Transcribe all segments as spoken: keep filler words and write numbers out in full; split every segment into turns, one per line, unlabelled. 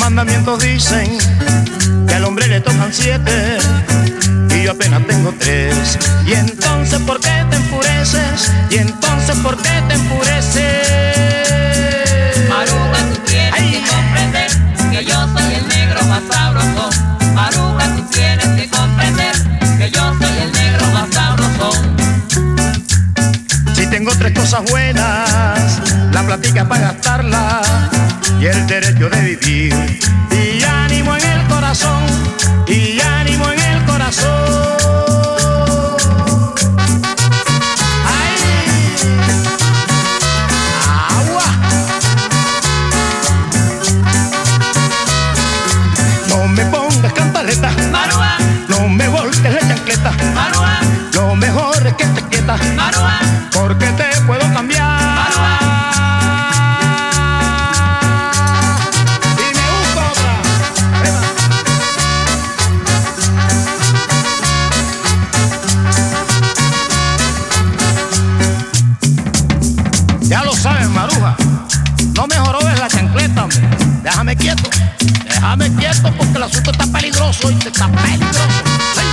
mandamientos dicen que al hombre le tocan siete y yo apenas tengo tres. Y entonces ¿por qué te enfureces? Y entonces ¿por qué te enfureces?
Maruja, tú tienes Ay. que comprender que yo soy el negro más sabroso. Maruja, tú tienes que comprender que yo soy el negro más sabroso.
Si tengo tres cosas buenas, la platica para gastarla y el derecho de vivir, y ánimo en el corazón, y ánimo en el corazón. ¡Ay! ¡Agua! No me pongas cantaleta,
Maruja,
no me voltees la chancleta,
Maruja,
lo mejor es que te quietas,
Maruja,
porque te puedo cambiar.
Maruja.
Ya lo sabes, Maruja, no me jorobes la chancleta, hombre. Déjame quieto, déjame quieto porque el asunto está peligroso y te está peligroso. ¡Ay!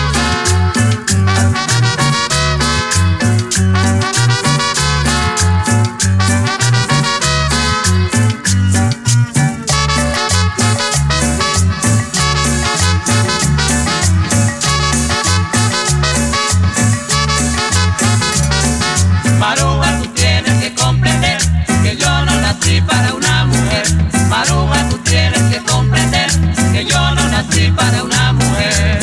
Maruja, tú tienes que comprender que yo no nací para una mujer. Maruja, tú tienes que comprender que yo no nací para una mujer.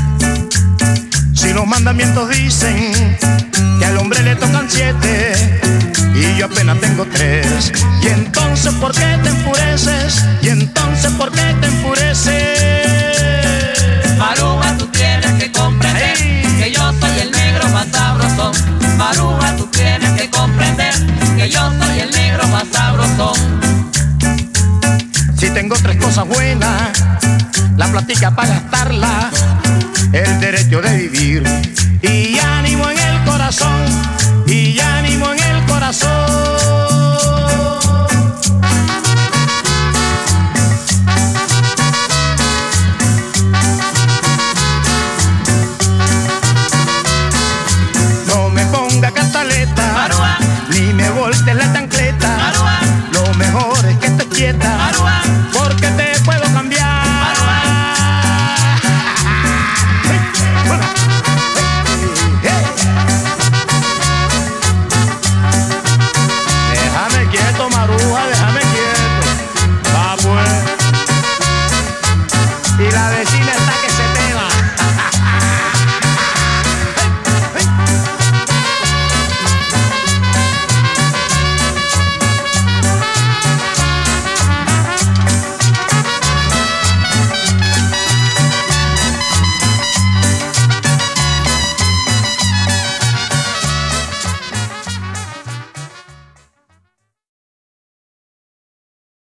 Si los mandamientos dicen que al hombre le tocan siete y yo apenas tengo tres, y entonces ¿por qué te enfureces? Y entonces ¿por qué te enfureces?
Maruja, tú tienes que comprender
Hey.
que yo soy el negro más sabroso. Maruja, tú tienes que comprender que yo soy el negro más sabroso.
Si tengo tres cosas buenas, la platica para gastarla, el derecho de vivir y ánimo en el corazón.